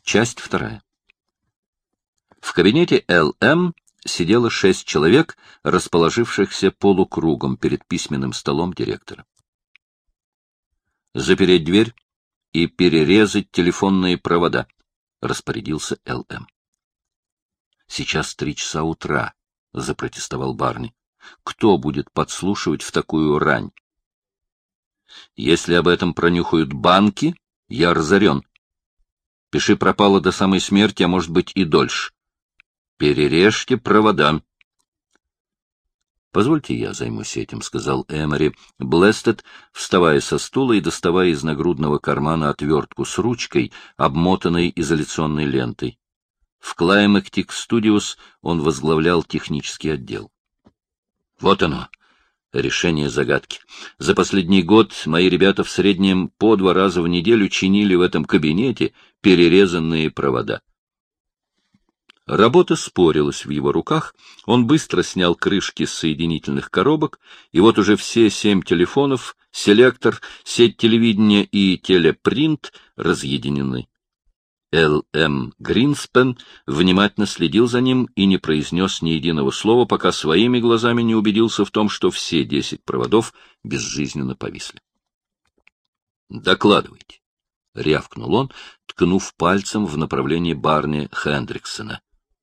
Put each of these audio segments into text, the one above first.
Часть вторая. В кабинете Л.М. сидело 6 человек, расположившихся полукругом перед письменным столом директора. «Запереть дверь и перерезать телефонные провода», — распорядился Л.М. «Сейчас 3 часа утра», — запротестовал Барни. «Кто будет подслушивать в такую рань? Если об этом пронюхают банки, я разорен. Пиши пропало до самой смерти, а может быть и дольше. Перережьте провода». «Позвольте, я займусь этим», — сказал Эмори Блэстед, вставая со стула и доставая из нагрудного кармана отвертку с ручкой, обмотанной изоляционной лентой. В Climatic Studios он возглавлял технический отдел. «Вот оно, решение загадки. За последний год мои ребята в среднем по 2 раза в неделю чинили в этом кабинете перерезанные провода». Работа спорилась в его руках, он быстро снял крышки с соединительных коробок, и вот уже все 7 телефонов, селектор, сеть телевидения и телепринт разъединены. Л.М. Гринспен внимательно следил за ним и не произнес ни единого слова, пока своими глазами не убедился в том, что все 10 проводов безжизненно повисли. «Докладывайте», — рявкнул он, ткнув пальцем в направлении Барни Хендриксона.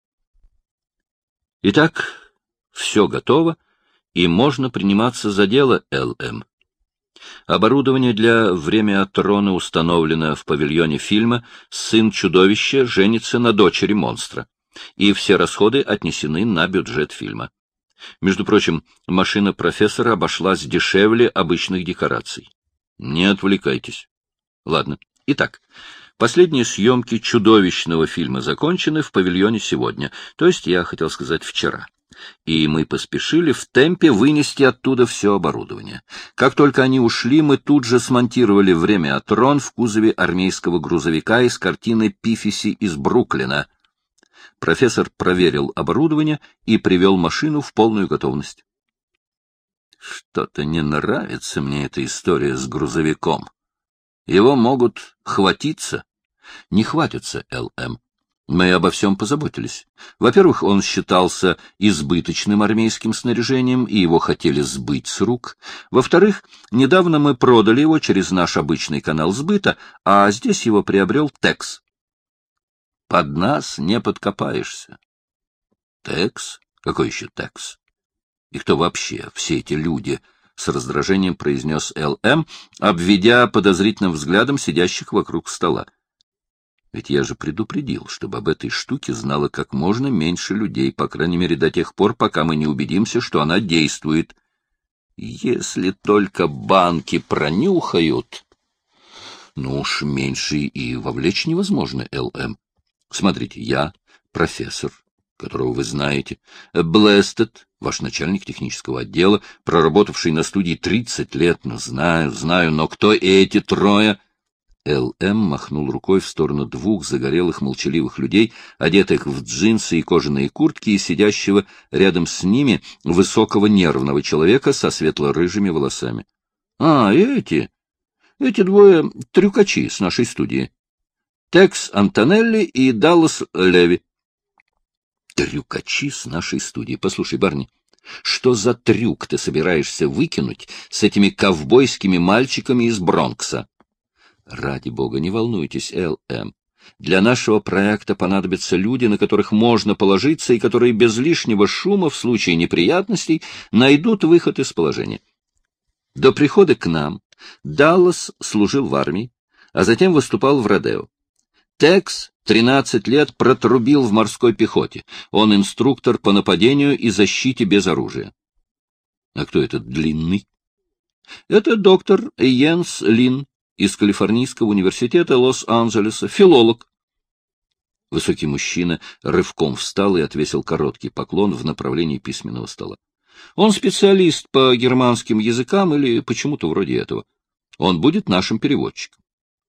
«Итак, все готово, и можно приниматься за дело, Л.М. Оборудование для времяотрона установлено в павильоне фильма «Сын чудовища женится на дочери монстра», и все расходы отнесены на бюджет фильма. Между прочим, машина профессора обошлась дешевле обычных декораций. Не отвлекайтесь. Ладно. Итак, последние съемки чудовищного фильма закончены в павильоне сегодня, то есть, я хотел сказать, вчера. И мы поспешили в темпе вынести оттуда все оборудование. Как только они ушли, мы тут же смонтировали времяотрон в кузове армейского грузовика из картины Пифиси из Бруклина. Профессор проверил оборудование и привел машину в полную готовность. Что-то не нравится мне эта история с грузовиком. Его могут хватиться. Не хватится, Л.М. Мы обо всем позаботились. Во-первых, он считался избыточным армейским снаряжением, и его хотели сбыть с рук. Во-вторых, недавно мы продали его через наш обычный канал сбыта, а здесь его приобрел Текс. Под нас не подкопаешься. Текс? Какой еще Текс? И кто вообще все эти люди? С раздражением произнес Л.М., обведя подозрительным взглядом сидящих вокруг стола. Ведь я же предупредил, чтобы об этой штуке знало как можно меньше людей, по крайней мере до тех пор, пока мы не убедимся, что она действует. Если только банки пронюхают... Ну уж меньше и вовлечь невозможно, Л.М. Смотрите, я профессор, которого вы знаете, Блэстед, ваш начальник технического отдела, проработавший на студии 30 лет, но знаю, но кто эти трое... Л.М. махнул рукой в сторону 2 загорелых молчаливых людей, одетых в джинсы и кожаные куртки, и сидящего рядом с ними высокого нервного человека со светло-рыжими волосами. — эти 2 трюкачи с нашей студии. Текс Антонелли и Даллас Леви. — Трюкачи с нашей студии. Послушай, Барни, что за трюк ты собираешься выкинуть с этими ковбойскими мальчиками из Бронкса? Ради бога, не волнуйтесь, Л.М. Для нашего проекта понадобятся люди, на которых можно положиться и которые без лишнего шума в случае неприятностей найдут выход из положения. До прихода к нам Даллас служил в армии, а затем выступал в родео. Текс 13 лет протрубил в морской пехоте. Он инструктор по нападению и защите без оружия. А кто этот длинный? Это доктор Йенс Лин из Калифорнийского университета Лос-Анджелеса, филолог. Высокий мужчина рывком встал и отвесил короткий поклон в направлении письменного стола. Он специалист по германским языкам или почему-то вроде этого. Он будет нашим переводчиком.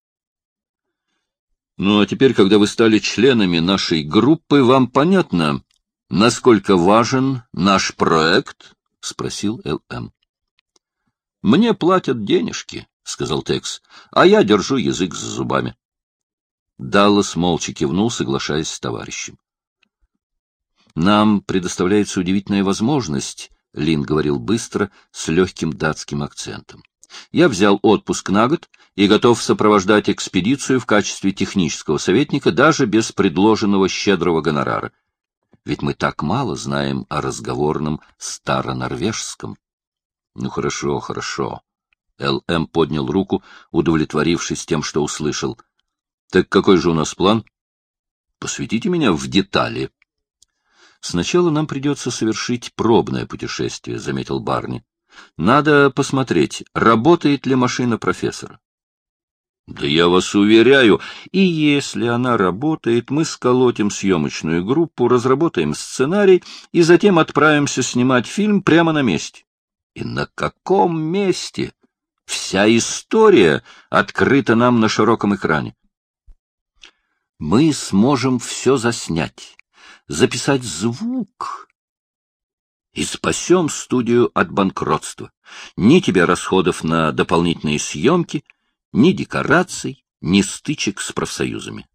Ну, а теперь, когда вы стали членами нашей группы, вам понятно, насколько важен наш проект? — спросил Л.М. — Мне платят денежки, — сказал Текс, — а я держу язык за зубами. Даллас молча кивнул, соглашаясь с товарищем. «Нам предоставляется удивительная возможность», — Лин говорил быстро, с легким датским акцентом. «Я взял отпуск на год и готов сопровождать экспедицию в качестве технического советника даже без предложенного щедрого гонорара. Ведь мы так мало знаем о разговорном старонорвежском». «Ну, хорошо, хорошо». Л.М. поднял руку, удовлетворившись тем, что услышал. «Так какой же у нас план? Посвятите меня в детали». «Сначала нам придется совершить пробное путешествие», — заметил Барни. «Надо посмотреть, работает ли машина профессора». «Да я вас уверяю, и если она работает, мы сколотим съемочную группу, разработаем сценарий и затем отправимся снимать фильм прямо на месте». «И на каком месте? Вся история открыта нам на широком экране. Мы сможем все заснять, записать звук и спасем студию от банкротства. Ни тебе расходов на дополнительные съемки, ни декораций, ни стычек с профсоюзами».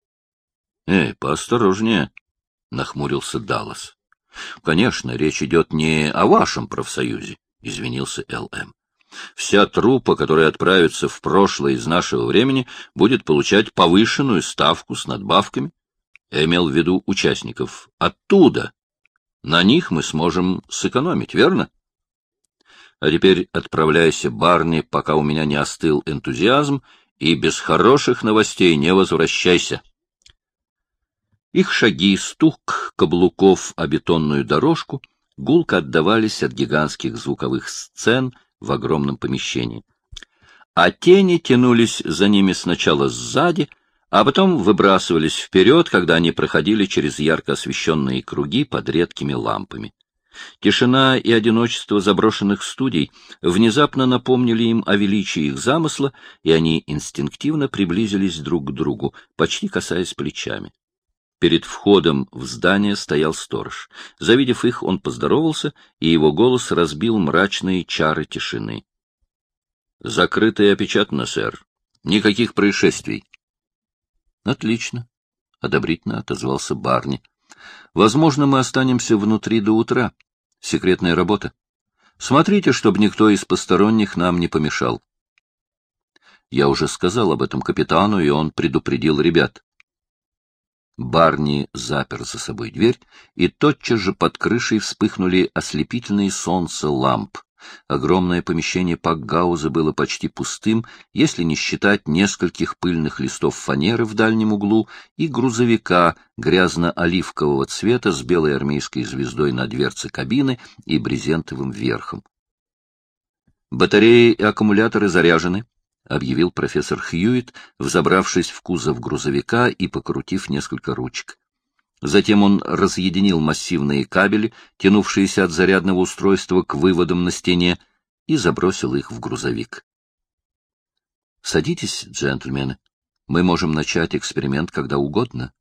Поосторожнее, — нахмурился Даллас. — Конечно, речь идет не о вашем профсоюзе, — извинился Л.М. Вся труппа, которая отправится в прошлое из нашего времени, будет получать повышенную ставку с надбавками. Я имел в виду участников оттуда. На них мы сможем сэкономить, верно? А теперь отправляйся, Барни, пока у меня не остыл энтузиазм, и без хороших новостей не возвращайся. Их шаги, стук каблуков о бетонную дорожку гулко отдавались от гигантских звуковых сцен в огромном помещении. А тени тянулись за ними сначала сзади, а потом выбрасывались вперед, когда они проходили через ярко освещенные круги под редкими лампами. Тишина и одиночество заброшенных студий внезапно напомнили им о величии их замысла, и они инстинктивно приблизились друг к другу, почти касаясь плечами. Перед входом в здание стоял сторож. Завидев их, он поздоровался, и его голос разбил мрачные чары тишины. — Закрыто и опечатано, сэр. Никаких происшествий. — Отлично, — одобрительно отозвался Барни. — Возможно, мы останемся внутри до утра. Секретная работа. Смотрите, чтобы никто из посторонних нам не помешал. Я уже сказал об этом капитану, и он предупредил ребят. Барни запер за собой дверь, и тотчас же под крышей вспыхнули ослепительные солнца ламп. Огромное помещение Пакгауза было почти пустым, если не считать нескольких пыльных листов фанеры в дальнем углу и грузовика грязно-оливкового цвета с белой армейской звездой на дверце кабины и брезентовым верхом. «Батареи и аккумуляторы заряжены», — объявил профессор Хьюитт, взобравшись в кузов грузовика и покрутив несколько ручек. Затем он разъединил массивные кабели, тянувшиеся от зарядного устройства к выводам на стене, и забросил их в грузовик. — Садитесь, джентльмены. Мы можем начать эксперимент когда угодно.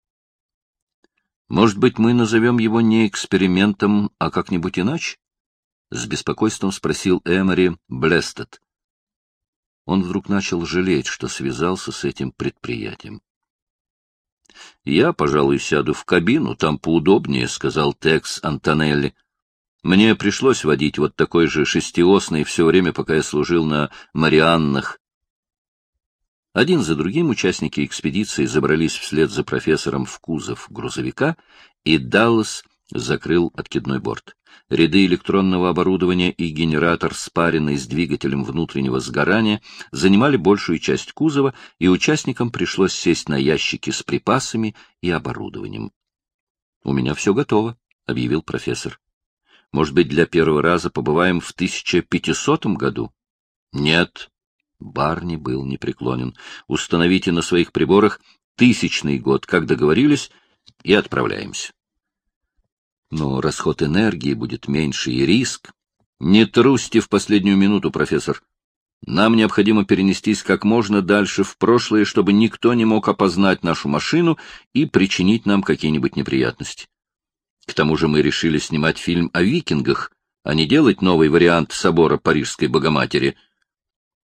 — Может быть, мы назовем его не экспериментом, а как-нибудь иначе? — с беспокойством спросил Эмори Блестед. Он вдруг начал жалеть, что связался с этим предприятием. — Я, пожалуй, сяду в кабину, там поудобнее, — сказал Текс Антонелли. — Мне пришлось водить вот такой же шестиосный все время, пока я служил на Марианнах. Один за другим участники экспедиции забрались вслед за профессором в кузов грузовика, и Даллас закрыл откидной борт. Ряды электронного оборудования и генератор, спаренный с двигателем внутреннего сгорания, занимали большую часть кузова, и участникам пришлось сесть на ящики с припасами и оборудованием. — У меня все готово, — объявил профессор. — Может быть, для первого раза побываем в 1500 году? — Нет. Барни был непреклонен. — Установите на своих приборах 1000 год, как договорились, и отправляемся. Но расход энергии будет меньше и риск. Не трусьте в последнюю минуту, профессор. Нам необходимо перенестись как можно дальше в прошлое, чтобы никто не мог опознать нашу машину и причинить нам какие-нибудь неприятности. К тому же мы решили снимать фильм о викингах, а не делать новый вариант собора Парижской Богоматери.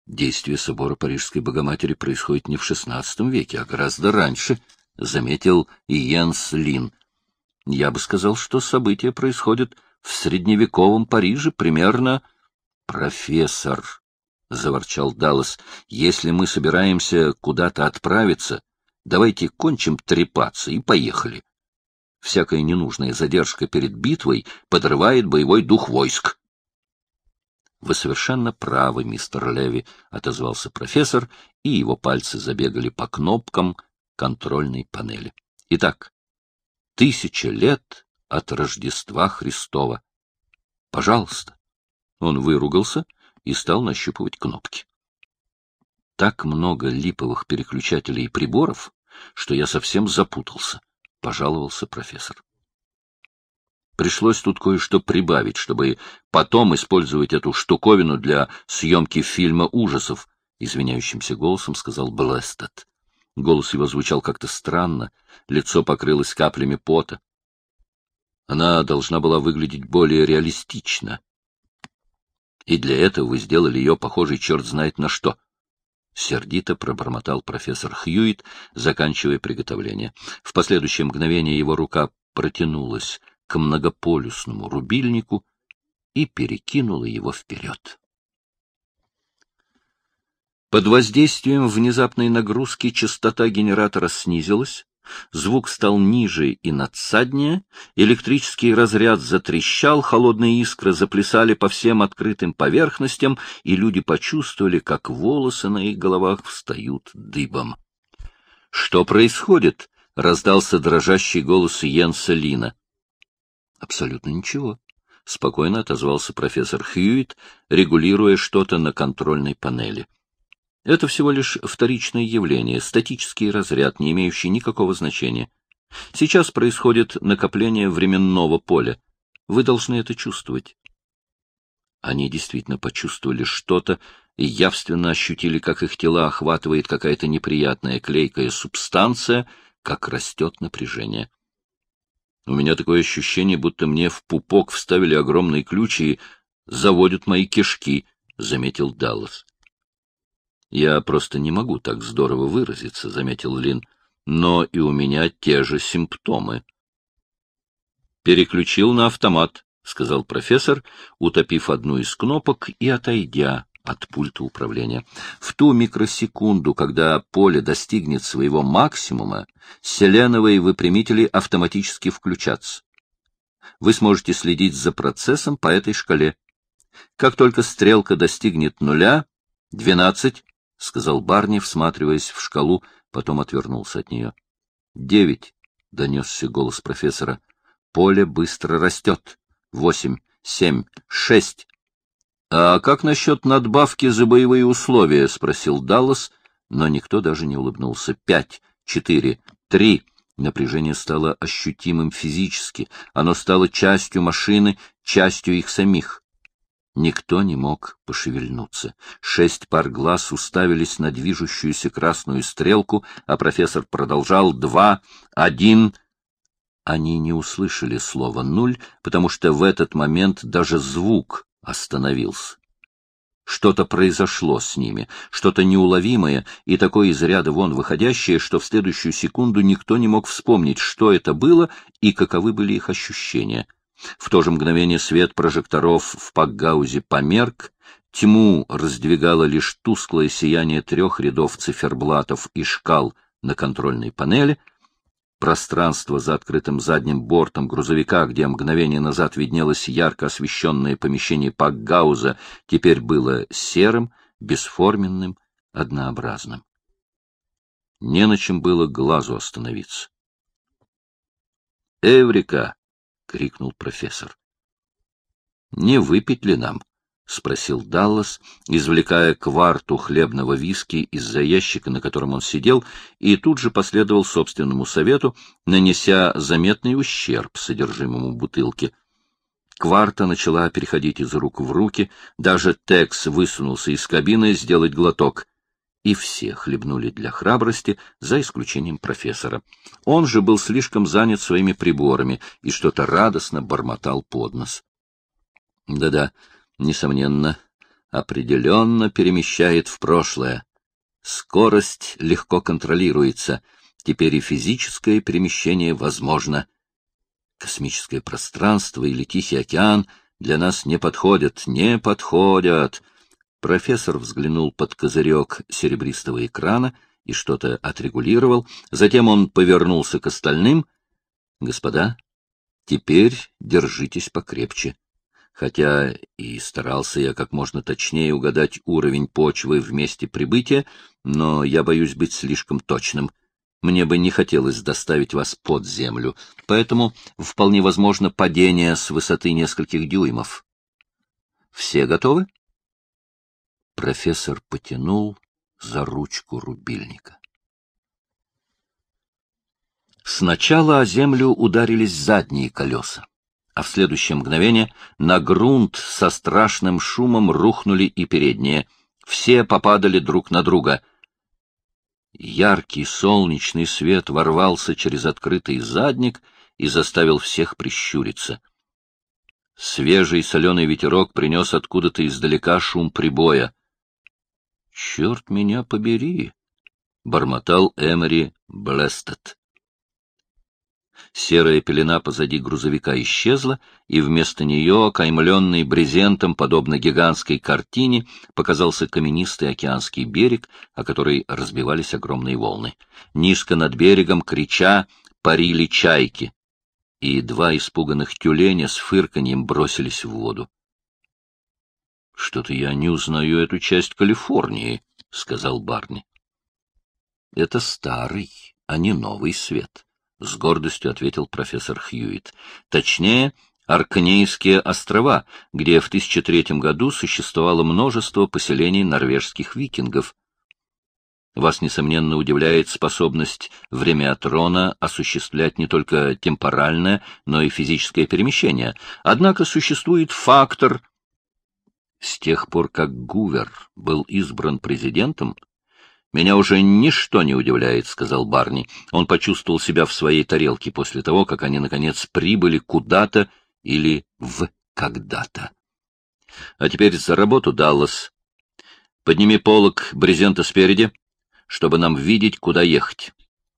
Действие собора Парижской Богоматери происходит не в XVI веке, а гораздо раньше, — заметил Йенс Лин. Я бы сказал, что события происходят в средневековом Париже примерно... — Профессор, — заворчал Даллас, — если мы собираемся куда-то отправиться, давайте кончим трепаться и поехали. Всякая ненужная задержка перед битвой подрывает боевой дух войск. — Вы совершенно правы, мистер Леви, — отозвался профессор, и его пальцы забегали по кнопкам контрольной панели. — Итак, 1000 лет от Рождества Христова. Пожалуйста. Он выругался и стал нащупывать кнопки. Так много липовых переключателей и приборов, что я совсем запутался, — пожаловался профессор. Пришлось тут кое-что прибавить, чтобы потом использовать эту штуковину для съемки фильма ужасов, — извиняющимся голосом сказал Блэстед. Голос его звучал как-то странно, лицо покрылось каплями пота. Она должна была выглядеть более реалистично. И для этого вы сделали ее похожей черт знает на что. Сердито пробормотал профессор Хьюитт, заканчивая приготовление. В последующее мгновение его рука протянулась к многополюсному рубильнику и перекинула его вперед. Под воздействием внезапной нагрузки частота генератора снизилась, звук стал ниже и надсаднее, электрический разряд затрещал, холодные искры заплясали по всем открытым поверхностям, и люди почувствовали, как волосы на их головах встают дыбом. — Что происходит? — раздался дрожащий голос Йенса Лина. — Абсолютно ничего, — спокойно отозвался профессор Хьюитт, регулируя что-то на контрольной панели. Это всего лишь вторичное явление, статический разряд, не имеющий никакого значения. Сейчас происходит накопление временного поля. Вы должны это чувствовать. Они действительно почувствовали что-то и явственно ощутили, как их тела охватывает какая-то неприятная клейкая субстанция, как растет напряжение. У меня такое ощущение, будто мне в пупок вставили огромный ключ и заводят мои кишки, — заметил Даллас. — Я просто не могу так здорово выразиться, — заметил Лин, — но и у меня те же симптомы. — Переключил на автомат, — сказал профессор, утопив одну из кнопок и отойдя от пульта управления. В ту микросекунду, когда поле достигнет своего максимума, селеновые выпрямители автоматически включатся. Вы сможете следить за процессом по этой шкале. Как только стрелка достигнет 0, 12, — сказал Барни, всматриваясь в шкалу, потом отвернулся от нее. — 9, — донесся голос профессора. — Поле быстро растет. 8, 7, 6. — А как насчет надбавки за боевые условия? — спросил Даллас, но никто даже не улыбнулся. 5, 4, 3. Напряжение стало ощутимым физически. Оно стало частью машины, частью их самих. Никто не мог пошевельнуться. 6 пар глаз уставились на движущуюся красную стрелку, а профессор продолжал. 2, 1. Они не услышали слова 0, потому что в этот момент даже звук остановился. Что-то произошло с ними, что-то неуловимое и такое из ряда вон выходящее, что в следующую секунду никто не мог вспомнить, что это было и каковы были их ощущения. В то же мгновение свет прожекторов в Пакгаузе померк, тьму раздвигало лишь тусклое сияние 3 рядов циферблатов и шкал на контрольной панели. Пространство за открытым задним бортом грузовика, где мгновение назад виднелось ярко освещенное помещение Пакгауза, теперь было серым, бесформенным, однообразным. Не на чем было глазу остановиться. «Эврика!» — крикнул профессор. — Не выпить ли нам? — спросил Даллас, извлекая кварту хлебного виски из-за ящика, на котором он сидел, и тут же последовал собственному совету, нанеся заметный ущерб содержимому бутылки. Кварта начала переходить из рук в руки, даже Текс высунулся из кабины сделать глоток. И все хлебнули для храбрости, за исключением профессора. Он же был слишком занят своими приборами и что-то радостно бормотал под нос. Да-да, несомненно, определенно перемещает в прошлое. Скорость легко контролируется. Теперь и физическое перемещение возможно. Космическое пространство или Тихий океан для нас не подходят, не подходят. Профессор взглянул под козырек серебристого экрана и что-то отрегулировал. Затем он повернулся к остальным. Господа, теперь держитесь покрепче. Хотя и старался я как можно точнее угадать уровень почвы в месте прибытия, но я боюсь быть слишком точным. Мне бы не хотелось доставить вас под землю, поэтому вполне возможно падение с высоты нескольких дюймов. Все готовы? Профессор потянул за ручку рубильника. Сначала о землю ударились задние колеса, а в следующее мгновение на грунт со страшным шумом рухнули и передние. Все попадали друг на друга. Яркий солнечный свет ворвался через открытый задник и заставил всех прищуриться. Свежий соленый ветерок принес откуда-то издалека шум прибоя. — Черт меня побери! — бормотал Эмери Блестед. Серая пелена позади грузовика исчезла, и вместо нее, окаймленный брезентом, подобно гигантской картине, показался каменистый океанский берег, о который разбивались огромные волны. Низко над берегом, крича, парили чайки, и два испуганных тюленя с фырканьем бросились в воду. — Что-то я не узнаю эту часть Калифорнии, — сказал Барни. — Это старый, а не новый свет. — с гордостью ответил профессор Хьюитт. Точнее, Оркнейские острова, где в 1003 году существовало множество поселений норвежских викингов. Вас, несомненно, удивляет способность Времяатрона осуществлять не только темпоральное, но и физическое перемещение. Однако существует фактор. С тех пор, как Гувер был избран президентом, «Меня уже ничто не удивляет», — сказал Барни. Он почувствовал себя в своей тарелке после того, как они, наконец, прибыли куда-то или в когда-то. «А теперь за работу, Даллас. Подними полог брезента спереди, чтобы нам видеть, куда ехать».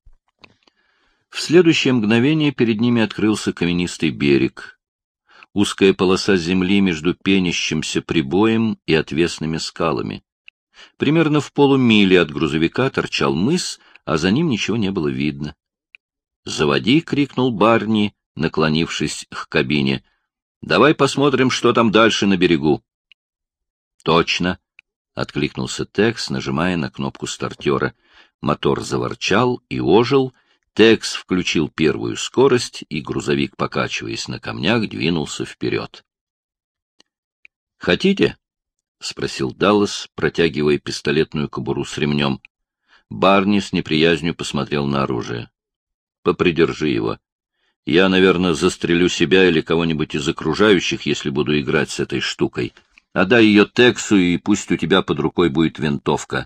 В следующее мгновение перед ними открылся каменистый берег. Узкая полоса земли между пенящимся прибоем и отвесными скалами. Примерно в полумиле от грузовика торчал мыс, а за ним ничего не было видно. «Заводи!» — крикнул Барни, наклонившись к кабине. «Давай посмотрим, что там дальше на берегу». «Точно!» — откликнулся Текс, нажимая на кнопку стартера. Мотор заворчал и ожил. Текс включил первую скорость, и грузовик, покачиваясь на камнях, двинулся вперед. «Хотите?» — спросил Даллас, протягивая пистолетную кобуру с ремнем. Барни с неприязнью посмотрел на оружие. — Попридержи его. Я, наверное, застрелю себя или кого-нибудь из окружающих, если буду играть с этой штукой. Отдай ее Тексу, и пусть у тебя под рукой будет винтовка.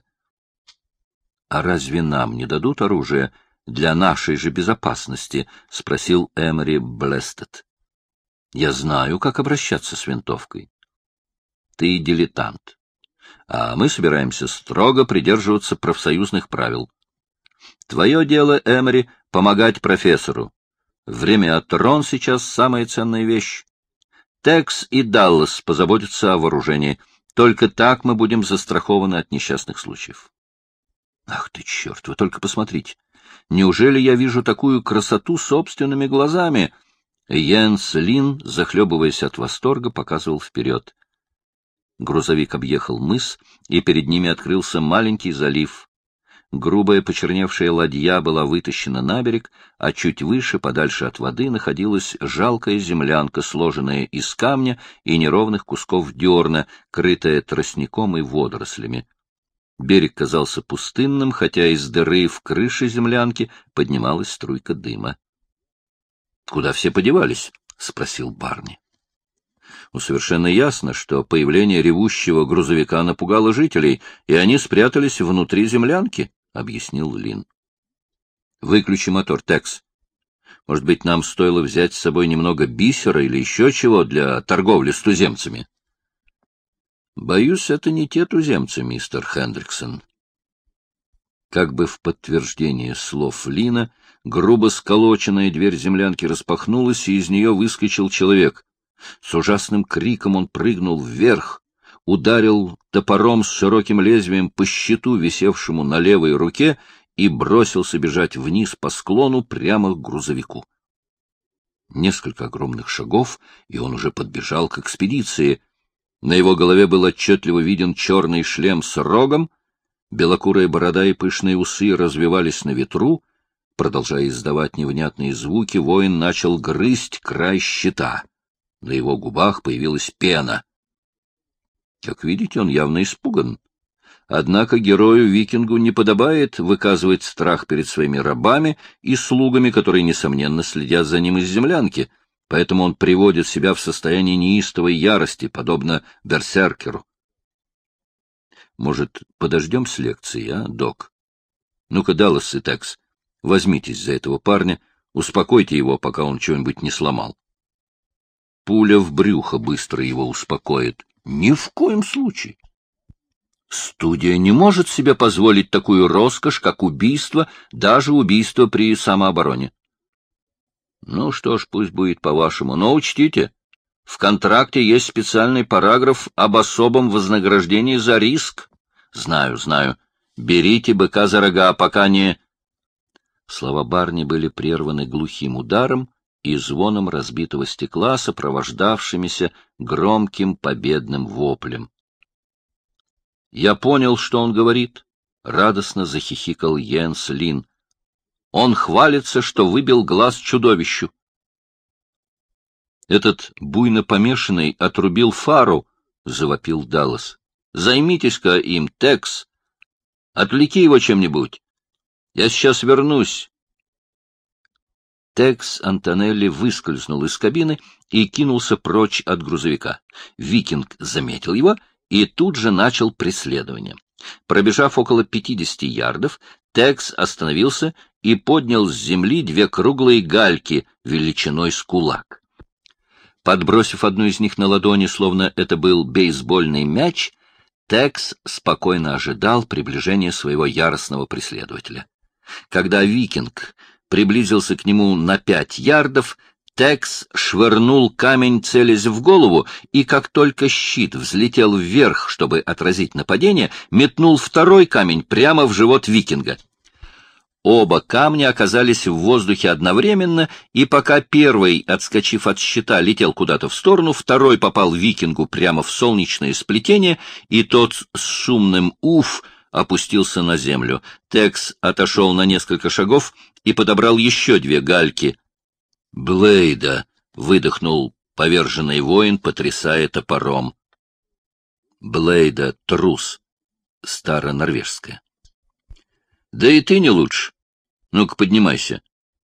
— А разве нам не дадут оружие для нашей же безопасности? — спросил Эмери Блестед. — Я знаю, как обращаться с винтовкой. Ты дилетант, а мы собираемся строго придерживаться профсоюзных правил. Твое дело, Эмери, помогать профессору. Времяатрон сейчас самая ценная вещь. Текс и Даллас позаботятся о вооружении. Только так мы будем застрахованы от несчастных случаев. Ах ты, черт, вы только посмотрите. Неужели я вижу такую красоту собственными глазами? Йенс Лин, захлебываясь от восторга, показывал вперед. Грузовик объехал мыс, и перед ними открылся маленький залив. Грубая почерневшая ладья была вытащена на берег, а чуть выше, подальше от воды, находилась жалкая землянка, сложенная из камня и неровных кусков дерна, крытая тростником и водорослями. Берег казался пустынным, хотя из дыры в крыше землянки поднималась струйка дыма. — Куда все подевались? — спросил Барни. Совершенно ясно, что появление ревущего грузовика напугало жителей, и они спрятались внутри землянки, — объяснил Лин. — Выключи мотор, Текс. Может быть, нам стоило взять с собой немного бисера или еще чего для торговли с туземцами? Боюсь, это не те туземцы, мистер Хендриксон. Как бы в подтверждение слов Лина, грубо сколоченная дверь землянки распахнулась, и из нее выскочил человек. С ужасным криком он прыгнул вверх, ударил топором с широким лезвием по щиту, висевшему на левой руке, и бросился бежать вниз по склону прямо к грузовику. Несколько огромных шагов, и он уже подбежал к экспедиции. На его голове был отчетливо виден черный шлем с рогом, белокурая борода и пышные усы развивались на ветру. Продолжая издавать невнятные звуки, воин начал грызть край щита. На его губах появилась пена. Как видите, он явно испуган. Однако герою-викингу не подобает выказывать страх перед своими рабами и слугами, которые, несомненно, следят за ним из землянки, поэтому он приводит себя в состояние неистовой ярости, подобно берсеркеру. Может, подождем с лекцией, а, док? Ну-ка, Даллас и Текс, возьмитесь за этого парня, успокойте его, пока он что-нибудь не сломал. Пуля в брюхо быстро его успокоит. Ни в коем случае. Студия не может себе позволить такую роскошь, как убийство, даже убийство при самообороне. Ну что ж, пусть будет по-вашему, но учтите, в контракте есть специальный параграф об особом вознаграждении за риск. Знаю, знаю. Берите быка за рога, пока не... Слова Барни были прерваны глухим ударом и звоном разбитого стекла, сопровождавшимися громким победным воплем. Я понял, что он говорит, — радостно захихикал Йенс Лин. Он хвалится, что выбил глаз чудовищу. Этот буйно помешанный отрубил фару, — завопил Даллас. Займитесь-ка им, Текс. Отвлеки его чем-нибудь. Я сейчас вернусь. Текс Антонелли выскользнул из кабины и кинулся прочь от грузовика. Викинг заметил его и тут же начал преследование. Пробежав около 50 ярдов, Текс остановился и поднял с земли 2 круглые гальки величиной с кулак. Подбросив одну из них на ладони, словно это был бейсбольный мяч, Текс спокойно ожидал приближения своего яростного преследователя. Когда викинг приблизился к нему на 5 ярдов, Текс швырнул камень, целясь в голову, и как только щит взлетел вверх, чтобы отразить нападение, метнул второй камень прямо в живот викинга. Оба камня оказались в воздухе одновременно, и пока первый, отскочив от щита, летел куда-то в сторону, второй попал викингу прямо в солнечное сплетение, и тот с шумным «уф» опустился на землю. Текс отошел на несколько шагов и подобрал еще 2 гальки. «Блейда!» — выдохнул поверженный воин, потрясая топором. Блейда — трус, старонорвежская. «Да и ты не лучше. Ну-ка, поднимайся».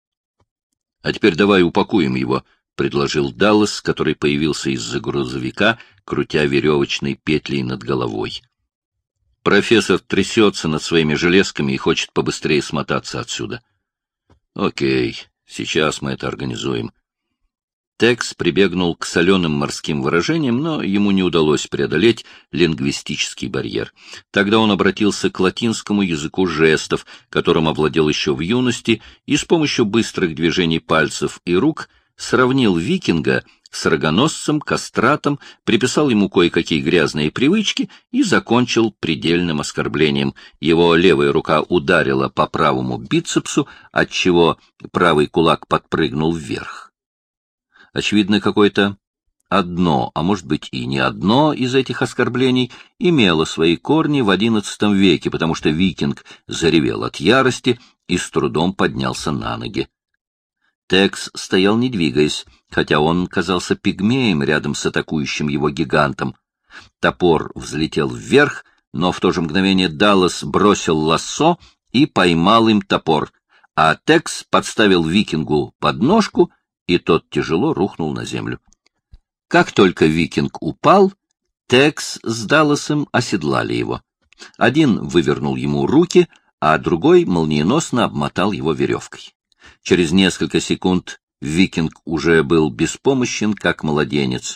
«А теперь давай упакуем его», — предложил Даллас, который появился из-за грузовика, крутя веревочной петлей над головой. «Профессор трясется над своими железками и хочет побыстрее смотаться отсюда». «Окей, сейчас мы это организуем». Текс прибегнул к соленым морским выражениям, но ему не удалось преодолеть лингвистический барьер. Тогда он обратился к латинскому языку жестов, которым овладел еще в юности, и с помощью быстрых движений пальцев и рук сравнил викинга с рогоносцем, кастратом, приписал ему кое-какие грязные привычки и закончил предельным оскорблением. Его левая рука ударила по правому бицепсу, отчего правый кулак подпрыгнул вверх. Очевидно, какое-то одно, а может быть и не одно из этих оскорблений имело свои корни в XI веке, потому что викинг заревел от ярости и с трудом поднялся на ноги. Текс стоял не двигаясь, хотя он казался пигмеем рядом с атакующим его гигантом. Топор взлетел вверх, но в то же мгновение Даллас бросил лассо и поймал им топор, а Текс подставил викингу подножку, и тот тяжело рухнул на землю. Как только викинг упал, Текс с Далласом оседлали его. Один вывернул ему руки, а другой молниеносно обмотал его веревкой. Через несколько секунд викинг уже был беспомощен, как младенец.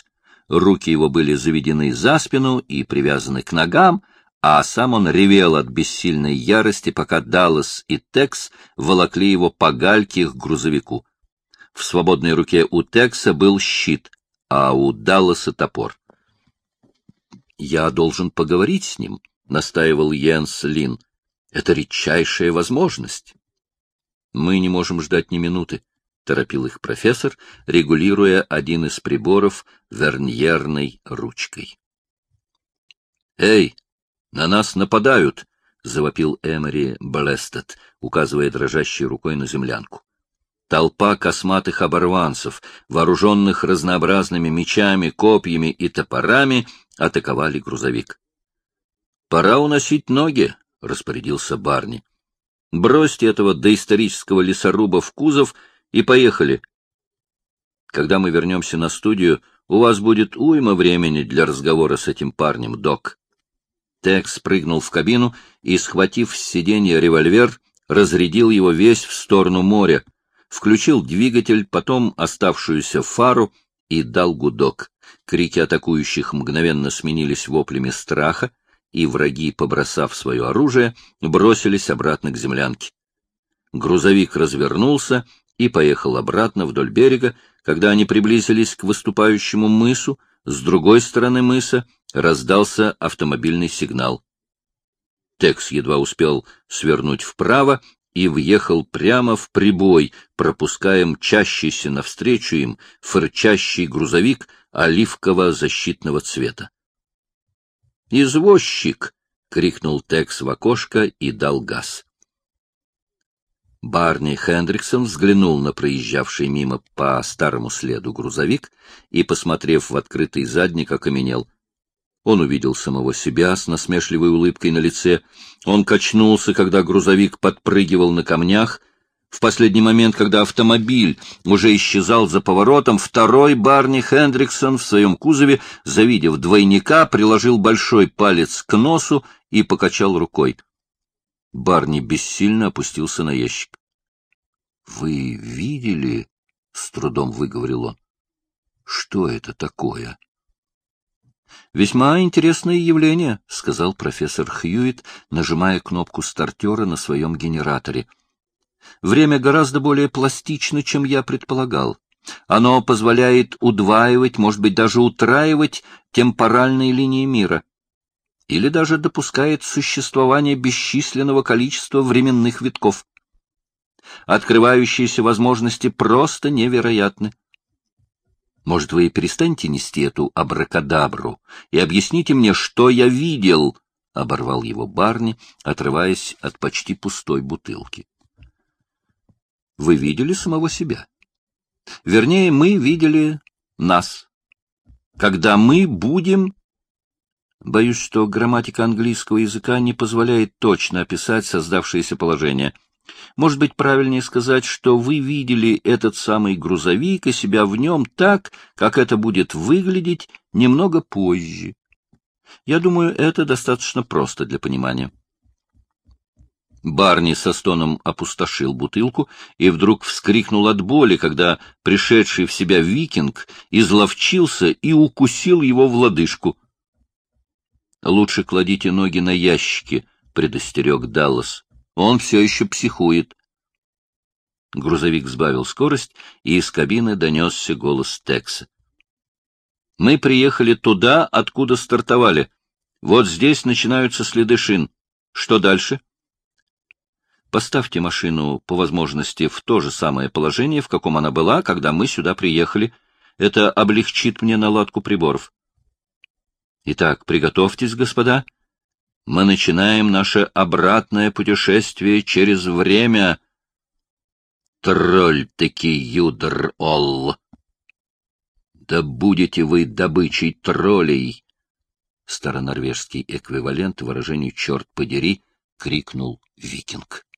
руки его были заведены за спину и привязаны к ногам, а сам он ревел от бессильной ярости, пока Даллас и Текс волокли его по гальке к грузовику. В свободной руке у Текса был щит, а у Далласа топор. «Я должен поговорить с ним», — настаивал Йенс Лин. «Это редчайшая возможность». «Мы не можем ждать ни минуты», — торопил их профессор, регулируя один из приборов верньерной ручкой. «Эй, на нас нападают!» — завопил Эмори Блестед, указывая дрожащей рукой на землянку. Толпа косматых оборванцев, вооруженных разнообразными мечами, копьями и топорами, атаковали грузовик. «Пора уносить ноги», — распорядился Барни. «Бросьте этого доисторического лесоруба в кузов и поехали. Когда мы вернемся на студию, у вас будет уйма времени для разговора с этим парнем, док». Текс прыгнул в кабину и, схватив с сиденья револьвер, разрядил его весь в сторону моря, включил двигатель, потом оставшуюся фару и дал гудок. Крики атакующих мгновенно сменились воплями страха, и враги, побросав свое оружие, бросились обратно к землянке. Грузовик развернулся и поехал обратно вдоль берега. Когда они приблизились к выступающему мысу, с другой стороны мыса раздался автомобильный сигнал. Текс едва успел свернуть вправо и въехал прямо в прибой, пропуская мчащийся навстречу им фырчащий грузовик оливково-защитного цвета. «Извозчик!» — крикнул Текс в окошко и дал газ. Барни Хендриксон взглянул на проезжавший мимо по старому следу грузовик и, посмотрев в открытый задник, окаменел. Он увидел самого себя с насмешливой улыбкой на лице. Он качнулся, когда грузовик подпрыгивал на камнях. В последний момент, когда автомобиль уже исчезал за поворотом, второй Барни Хендриксон в своем кузове, завидев двойника, приложил большой палец к носу и покачал рукой. Барни бессильно опустился на ящик. — Вы видели? — с трудом выговорил он. — Что это такое? — Весьма интересное явление, — сказал профессор Хьюитт, нажимая кнопку стартера на своем генераторе. — Время гораздо более пластично, чем я предполагал. Оно позволяет удваивать, может быть, даже утраивать темпоральные линии мира. Или даже допускает существование бесчисленного количества временных витков. Открывающиеся возможности просто невероятны. Может, вы перестанете нести эту абракадабру и объясните мне, что я видел? — оборвал его Барни, отрываясь от почти пустой бутылки. — Вы видели самого себя. Вернее, мы видели нас. Когда мы будем... Боюсь, что грамматика английского языка не позволяет точно описать создавшееся положение. Может быть, правильнее сказать, что вы видели этот самый грузовик и себя в нем так, как это будет выглядеть немного позже. Я думаю, это достаточно просто для понимания. Барни со стоном опустошил бутылку и вдруг вскрикнул от боли, когда пришедший в себя викинг изловчился и укусил его в лодыжку. — Лучше кладите ноги на ящики, — предостерег Даллас. — Он все еще психует. Грузовик сбавил скорость, и из кабины донесся голос Текса. — Мы приехали туда, откуда стартовали. Вот здесь начинаются следы шин. Что дальше? — Поставьте машину, по возможности, в то же самое положение, в каком она была, когда мы сюда приехали. Это облегчит мне наладку приборов. Итак, приготовьтесь, господа. Мы начинаем наше обратное путешествие через время. Тролль-таки юдр-олл! Да будете вы добычей троллей! Старонорвежский эквивалент выражению «черт подери» крикнул викинг.